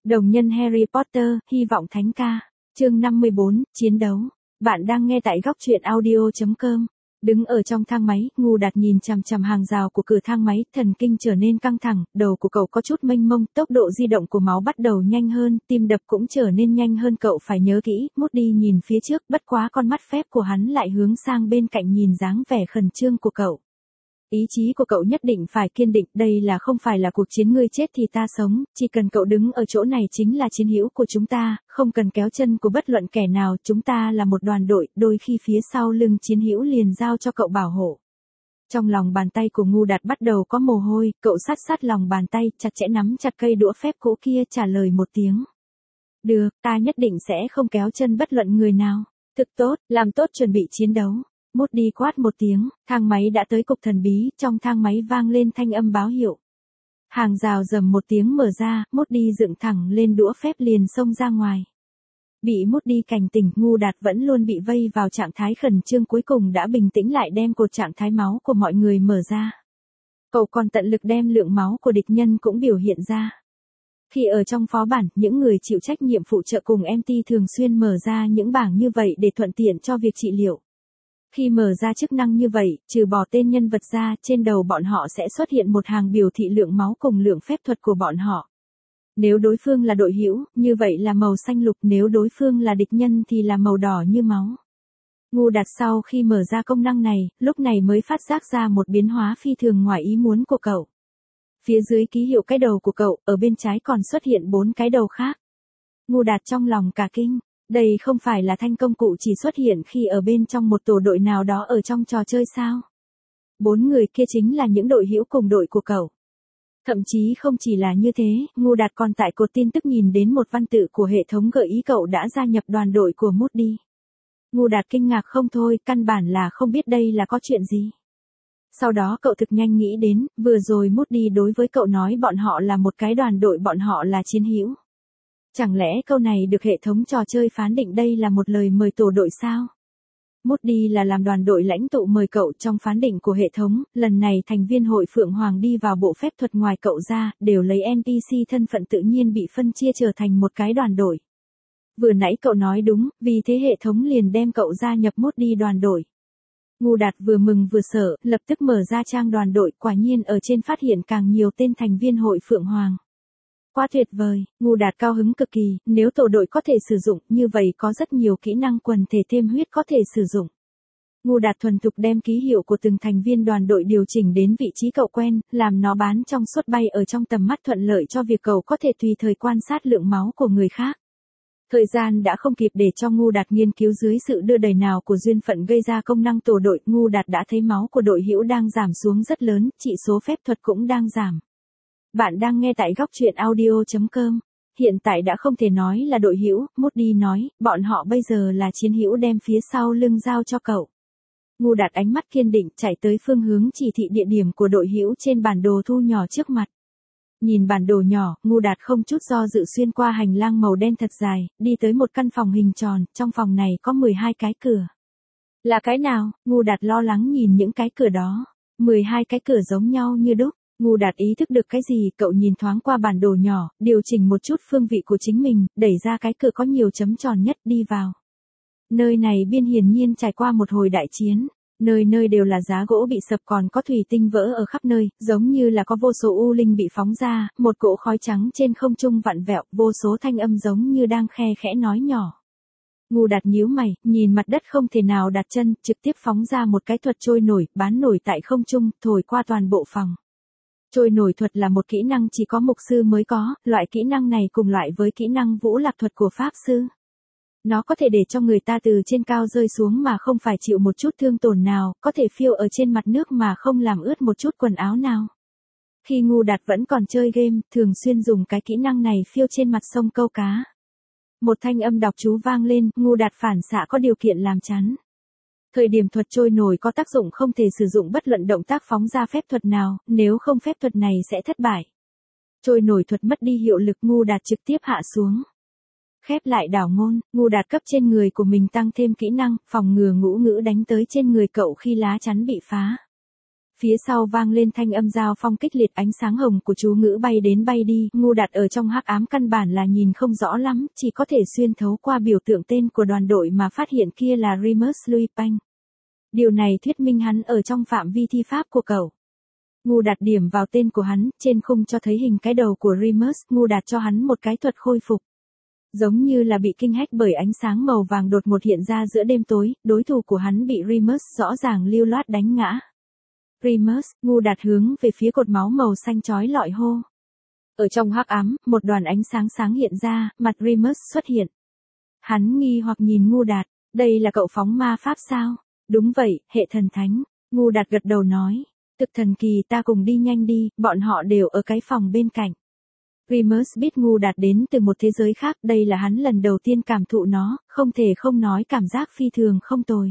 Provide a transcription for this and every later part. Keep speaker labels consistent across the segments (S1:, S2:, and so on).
S1: Đồng nhân Harry Potter, hy vọng thánh ca. Chương 54, chiến đấu. Bạn đang nghe tại góc truyện audio.com. Đứng ở trong thang máy, Ngu Đạt nhìn chằm chằm hàng rào của cửa thang máy, thần kinh trở nên căng thẳng, đầu của cậu có chút mênh mông, tốc độ di động của máu bắt đầu nhanh hơn, tim đập cũng trở nên nhanh hơn. Cậu phải nhớ kỹ, Moody nhìn phía trước, bất quá con mắt phép của hắn lại hướng sang bên cạnh nhìn dáng vẻ khẩn trương của cậu. Ý chí của cậu nhất định phải kiên định, đây là không phải là cuộc chiến ngươi chết thì ta sống, chỉ cần cậu đứng ở chỗ này chính là chiến hữu của chúng ta, không cần kéo chân của bất luận kẻ nào, chúng ta là một đoàn đội, đôi khi phía sau lưng chiến hữu liền giao cho cậu bảo hộ. Trong lòng bàn tay của Ngu Đạt bắt đầu có mồ hôi, cậu sát lòng bàn tay, chặt chẽ nắm chặt cây đũa phép cũ kia, trả lời một tiếng. Được, ta nhất định sẽ không kéo chân bất luận người nào. Thực tốt, làm tốt chuẩn bị chiến đấu. Moody quát một tiếng, thang máy đã tới cục thần bí, trong thang máy vang lên thanh âm báo hiệu. Hàng rào rầm một tiếng mở ra, Moody dựng thẳng lên đũa phép liền xông ra ngoài. Bị Moody cảnh tỉnh, Ngu Đạt vẫn luôn bị vây vào trạng thái khẩn trương, cuối cùng đã bình tĩnh lại, đem cột trạng thái máu của mọi người mở ra. Cậu còn tận lực đem lượng máu của địch nhân cũng biểu hiện ra. Khi ở trong phó bản, những người chịu trách nhiệm phụ trợ cùng MT thường xuyên mở ra những bảng như vậy để thuận tiện cho việc trị liệu. Khi mở ra chức năng như vậy, trừ bỏ tên nhân vật ra, trên đầu bọn họ sẽ xuất hiện một hàng biểu thị lượng máu cùng lượng phép thuật của bọn họ. Nếu đối phương là đội hữu, như vậy là màu xanh lục, nếu đối phương là địch nhân thì là màu đỏ như máu. Ngu Đạt sau khi mở ra công năng này, lúc này mới phát giác ra một biến hóa phi thường ngoài ý muốn của cậu. Phía dưới ký hiệu cái đầu của cậu, ở bên trái còn xuất hiện 4 cái đầu khác. Ngu Đạt trong lòng cả kinh. Đây không phải là thanh công cụ chỉ xuất hiện khi ở bên trong một tổ đội nào đó ở trong trò chơi sao? 4 người kia chính là những đội hữu cùng đội của cậu. Thậm chí không chỉ là như thế, Ngu Đạt còn tại cột tin tức nhìn đến một văn tự của hệ thống gợi ý cậu đã gia nhập đoàn đội của Moody. Ngu Đạt kinh ngạc không thôi, căn bản là không biết đây là có chuyện gì. Sau đó cậu thực nhanh nghĩ đến, vừa rồi Moody đối với cậu nói bọn họ là một cái đoàn đội, bọn họ là chiến hữu. Chẳng lẽ câu này được hệ thống trò chơi phán định đây là một lời mời tổ đội sao? Moody là làm đoàn đội lãnh tụ mời cậu, trong phán định của hệ thống, lần này thành viên hội Phượng Hoàng đi vào bộ phép thuật ngoài cậu ra, đều lấy NPC thân phận tự nhiên bị phân chia trở thành một cái đoàn đội. Vừa nãy cậu nói đúng, vì thế hệ thống liền đem cậu gia nhập Moody đoàn đội. Ngu Đạt vừa mừng vừa sợ, lập tức mở ra trang đoàn đội, quả nhiên ở trên phát hiện càng nhiều tên thành viên hội Phượng Hoàng. Quá tuyệt vời, Ngu Đạt cao hứng cực kỳ, nếu tổ đội có thể sử dụng, như vậy có rất nhiều kỹ năng quần thể thêm huyết có thể sử dụng. Ngu Đạt thuần thục đem ký hiệu của từng thành viên đoàn đội điều chỉnh đến vị trí cậu quen, làm nó bán trong suốt bay ở trong tầm mắt, thuận lợi cho việc cậu có thể tùy thời quan sát lượng máu của người khác. Thời gian đã không kịp để cho Ngu Đạt nghiên cứu dưới sự đưa đẩy nào của duyên phận gây ra công năng tổ đội, Ngu Đạt đã thấy máu của đội hữu đang giảm xuống rất lớn, chỉ số phép thuật cũng đang giảm. Bạn đang nghe tại góc truyện audio.com. Hiện tại đã không thể nói là đội hữu, Moody nói, bọn họ bây giờ là chiến hữu, đem phía sau lưng giao cho cậu. Ngu Đạt ánh mắt kiên định, chạy tới phương hướng chỉ thị địa điểm của đội hữu trên bản đồ thu nhỏ trước mặt. Nhìn bản đồ nhỏ, Ngu Đạt không chút do dự xuyên qua hành lang màu đen thật dài, đi tới một căn phòng hình tròn, trong phòng này có 12 cái cửa. Là cái nào? Ngu Đạt lo lắng nhìn những cái cửa đó. 12 cái cửa giống nhau như đúc. Ngu Đạt ý thức được cái gì, cậu nhìn thoáng qua bản đồ nhỏ, điều chỉnh một chút phương vị của chính mình, đẩy ra cái cửa có nhiều chấm tròn nhất, đi vào. Nơi này biên hiển nhiên trải qua một hồi đại chiến, nơi nơi đều là giá gỗ bị sập, còn có thủy tinh vỡ ở khắp nơi, giống như là có vô số u linh bị phóng ra, một cỗ khói trắng trên không trung vặn vẹo, vô số thanh âm giống như đang khe khẽ nói nhỏ. Ngu Đạt nhíu mày, nhìn mặt đất không thể nào đặt chân, trực tiếp phóng ra một cái thuật trôi nổi, bán nổi tại không trung, thổi qua toàn bộ phòng. Trôi nổi thuật là một kỹ năng chỉ có mục sư mới có, loại kỹ năng này cùng loại với kỹ năng vũ lạc thuật của pháp sư. Nó có thể để cho người ta từ trên cao rơi xuống mà không phải chịu một chút thương tổn nào, có thể phiêu ở trên mặt nước mà không làm ướt một chút quần áo nào. Khi Ngu Đạt vẫn còn chơi game, thường xuyên dùng cái kỹ năng này phiêu trên mặt sông câu cá. Một thanh âm đọc chú vang lên, Ngu Đạt phản xạ có điều kiện làm chắn. Thời điểm thuật trôi nổi có tác dụng, không thể sử dụng bất luận động tác phóng ra phép thuật nào, nếu không phép thuật này sẽ thất bại. Trôi nổi thuật mất đi hiệu lực, Ngu Đạt trực tiếp hạ xuống. Khép lại đảo ngôn, Ngu Đạt cấp trên người của mình tăng thêm kỹ năng, phòng ngừa ngũ ngữ đánh tới trên người cậu khi lá chắn bị phá. Phía sau vang lên thanh âm giao phong kích liệt, ánh sáng hồng của chú ngữ bay đến bay đi, Ngu Đạt ở trong hắc ám căn bản là nhìn không rõ lắm, chỉ có thể xuyên thấu qua biểu tượng tên của đoàn đội mà phát hiện kia là Remus Lupin. Điều này thuyết minh hắn ở trong phạm vi thi pháp của cậu. Ngu Đạt điểm vào tên của hắn, trên khung cho thấy hình cái đầu của Remus, Ngu Đạt cho hắn một cái thuật khôi phục. Giống như là bị kinh hách bởi ánh sáng màu vàng đột ngột hiện ra giữa đêm tối, đối thủ của hắn bị Remus rõ ràng lưu loát đánh ngã. Remus, Ngu Đạt hướng về phía cột máu màu xanh chói lọi hô. Ở trong hắc ám, một đoàn ánh sáng sáng hiện ra, mặt Remus xuất hiện. Hắn nghi hoặc nhìn Ngu Đạt, đây là cậu phóng ma pháp sao? Đúng vậy, hệ thần thánh. Ngu Đạt gật đầu nói, thực thần kỳ, ta cùng đi nhanh đi, bọn họ đều ở cái phòng bên cạnh. Remus biết Ngu Đạt đến từ một thế giới khác, đây là hắn lần đầu tiên cảm thụ nó, không thể không nói cảm giác phi thường không tồi.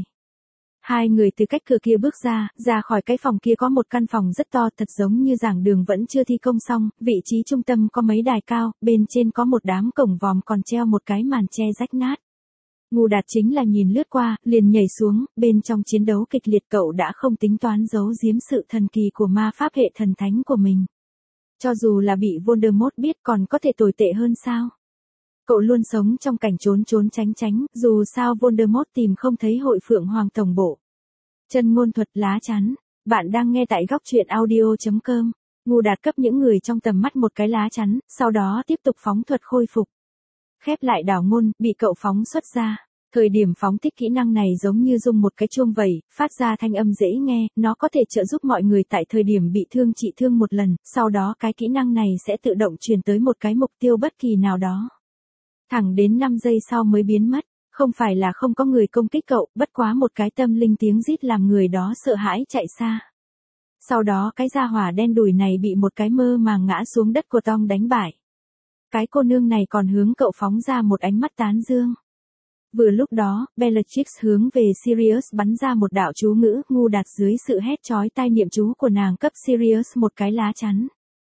S1: Hai người từ cách cửa kia bước ra khỏi cái phòng kia có một căn phòng rất to, thật giống như giảng đường vẫn chưa thi công xong, vị trí trung tâm có mấy đài cao, bên trên có một đám cổng vòm còn treo một cái màn che rách nát. Ngu Đạt chính là nhìn lướt qua, liền nhảy xuống, bên trong chiến đấu kịch liệt cậu đã không tính toán giấu giếm sự thần kỳ của ma pháp hệ thần thánh của mình. Cho dù là bị Voldemort biết còn có thể tồi tệ hơn sao? Cậu luôn sống trong cảnh trốn trốn tránh tránh, dù sao Voldemort tìm không thấy hội Phượng Hoàng tổng bộ. Chân ngôn thuật lá chắn. Bạn đang nghe tại góc truyện audio.com. Ngu Đạt cấp những người trong tầm mắt một cái lá chắn, sau đó tiếp tục phóng thuật khôi phục. Khép lại đảo ngôn, bị cậu phóng xuất ra. Thời điểm phóng thích kỹ năng này giống như rung một cái chuông vẩy, phát ra thanh âm dễ nghe, nó có thể trợ giúp mọi người tại thời điểm bị thương trị thương một lần, sau đó cái kỹ năng này sẽ tự động truyền tới một cái mục tiêu bất kỳ nào đó. Thẳng đến 5 giây sau mới biến mất, không phải là không có người công kích cậu, bất quá một cái tâm linh tiếng rít làm người đó sợ hãi chạy xa. Sau đó cái gia hỏa đen đủi này bị một cái mơ màng ngã xuống đất của Tom đánh bại. Cái cô nương này còn hướng cậu phóng ra một ánh mắt tán dương. Vừa lúc đó, Bellatrix hướng về Sirius bắn ra một đạo chú ngữ, Ngu Đạt dưới sự hét chói tai niệm chú của nàng cấp Sirius một cái lá chắn.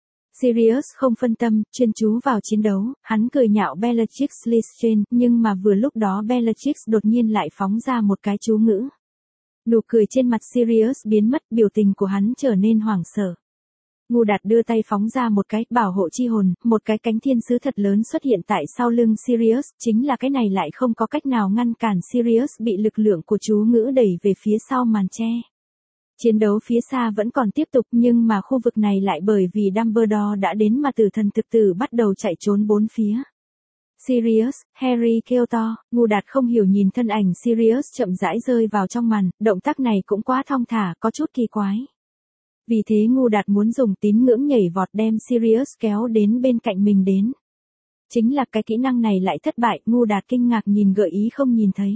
S1: Sirius không phân tâm, chuyên chú vào chiến đấu, hắn cười nhạo Bellatrix Lestrange, nhưng mà vừa lúc đó Bellatrix đột nhiên lại phóng ra một cái chú ngữ. Nụ cười trên mặt Sirius biến mất, biểu tình của hắn trở nên hoảng sợ. Ngu Đạt đưa tay phóng ra một cái bảo hộ chi hồn, một cái cánh thiên sứ thật lớn xuất hiện tại sau lưng Sirius, chính là cái này lại không có cách nào ngăn cản Sirius bị lực lượng của chú ngữ đẩy về phía sau màn che. Chiến đấu phía xa vẫn còn tiếp tục nhưng mà khu vực này lại bởi vì Dumbledore đã đến mà tử thần thực tử bắt đầu chạy trốn bốn phía. Sirius, Harry kêu to, Ngu Đạt không hiểu nhìn thân ảnh Sirius chậm rãi rơi vào trong màn, động tác này cũng quá thong thả, có chút kỳ quái. Vì thế Ngu Đạt muốn dùng tín ngưỡng nhảy vọt đem Sirius kéo đến bên cạnh mình đến. Chính là cái kỹ năng này lại thất bại, Ngu Đạt kinh ngạc nhìn gợi ý không nhìn thấy.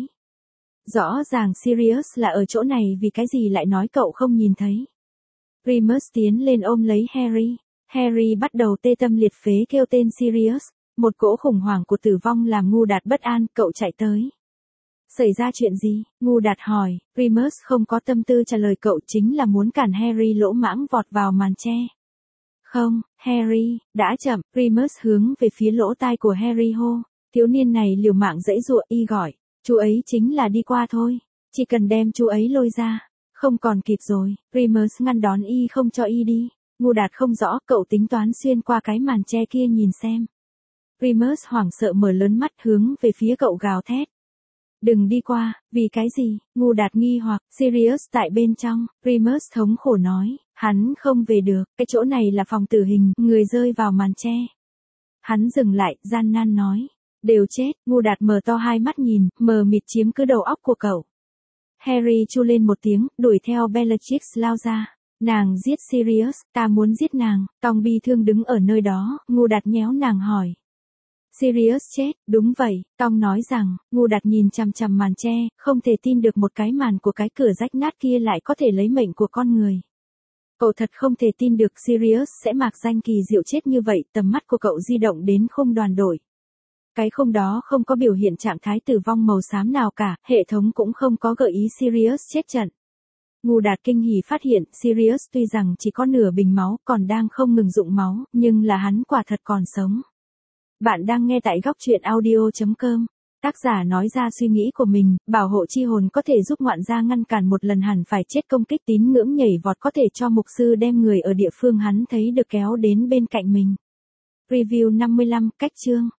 S1: Rõ ràng Sirius là ở chỗ này vì cái gì lại nói cậu không nhìn thấy. Remus tiến lên ôm lấy Harry. Harry bắt đầu tê tâm liệt phế kêu tên Sirius. Một cỗ khủng hoảng của tử vong làm Ngu Đạt bất an, cậu chạy tới. Xảy ra chuyện gì? Ngu Đạt hỏi, Remus không có tâm tư trả lời cậu, chính là muốn cản Harry lỗ mãng vọt vào màn che. Không, Harry, đã chậm, Remus hướng về phía lỗ tai của Harry hô. Thiếu niên này liều mạng giãy giụa, y gọi, chú ấy chính là đi qua thôi, chỉ cần đem chú ấy lôi ra. Không còn kịp rồi, Remus ngăn đón y không cho y đi. Ngu Đạt không rõ, cậu tính toán xuyên qua cái màn che kia nhìn xem. Remus hoảng sợ mở lớn mắt hướng về phía cậu gào thét. Đừng đi qua, vì cái gì? Ngu Đạt nghi hoặc, Sirius tại bên trong, Remus thống khổ nói, hắn không về được, cái chỗ này là phòng tử hình, người rơi vào màn che. Hắn dừng lại, gian nan nói, đều chết, Ngu Đạt mở to hai mắt nhìn, mờ mịt chiếm cứ đầu óc của cậu. Harry chu lên một tiếng, đuổi theo Bellatrix lao ra. Nàng giết Sirius, ta muốn giết nàng, Tom bi thương đứng ở nơi đó, Ngu Đạt nhéo nàng hỏi. Sirius chết, đúng vậy, Tom nói rằng, Ngu Đạt nhìn chằm chằm màn che, không thể tin được một cái màn của cái cửa rách nát kia lại có thể lấy mệnh của con người. Cậu thật không thể tin được Sirius sẽ mạc danh kỳ diệu chết như vậy, tầm mắt của cậu di động đến khung đoàn đội. Cái khung đó không có biểu hiện trạng thái tử vong màu xám nào cả, hệ thống cũng không có gợi ý Sirius chết trận. Ngu Đạt kinh hỉ phát hiện Sirius tuy rằng chỉ có nửa bình máu còn đang không ngừng dụng máu, nhưng là hắn quả thật còn sống. Bạn đang nghe tại góc truyện audio.com. Tác giả nói ra suy nghĩ của mình, bảo hộ chi hồn có thể giúp ngoạn gia ngăn cản một lần hẳn phải chết công kích tín ngưỡng nhảy vọt có thể cho mục sư đem người ở địa phương hắn thấy được kéo đến bên cạnh mình. Review 55, cách chương.